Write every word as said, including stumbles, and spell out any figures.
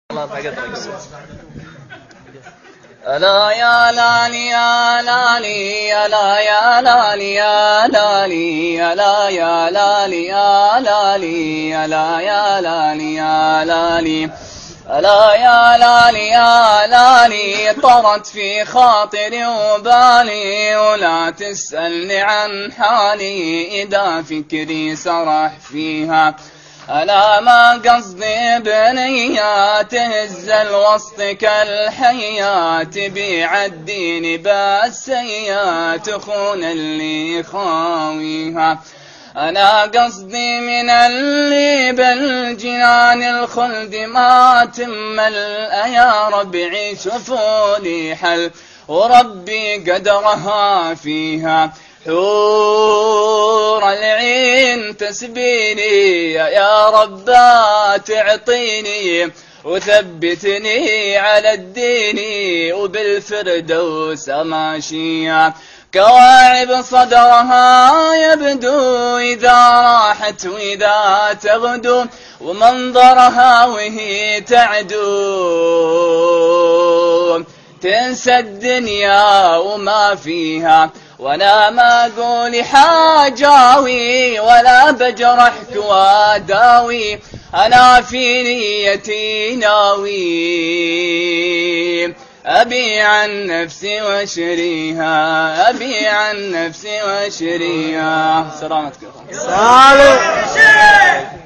ألا يا لالي يا لالي ألا يا لالي يا لالي ألا يا لالي يا لالي ألا يا لالي يا لالي ألا يا لالي يا لالي طرت في خاطري وبالي ولا تسألني عن حالي إذا فكري سرح فيها. ألا ما قصدي بنية تهز الوسط كالحيات بيعديني بالسيات تخون اللي خاويها. أنا قصدي من اللي بالجنان الخلد ما تمل يا رب عيش فولي حل وربي قدرها فيها. حور العين تسبيني يا رب تعطيني وثبتني على الدين وبالفردوس ماشية. كواعب صدرها يبدو إذا راحت وإذا تغدو ومنظرها وهي تعدو تنسى الدنيا وما فيها. وانا ما اقول حاجاوي ولا بجرحك واداوي انا في نيتي ناوي ابي عن نفسي واشريها ابي عن نفسي واشريها. سلامتك.